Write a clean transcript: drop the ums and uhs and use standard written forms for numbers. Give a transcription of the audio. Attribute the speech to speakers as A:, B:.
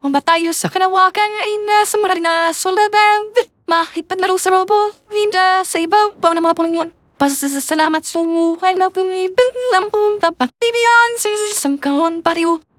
A: Kung ba tayo sa kanawagan ay nasa marami na sulaban, makipaglaro sa robo, hinda sa ibabaw ng mga pulingon. Pasasalamat sa buhay na bumibig lang kung tapat. Bibiyan sa isang kahon pariw.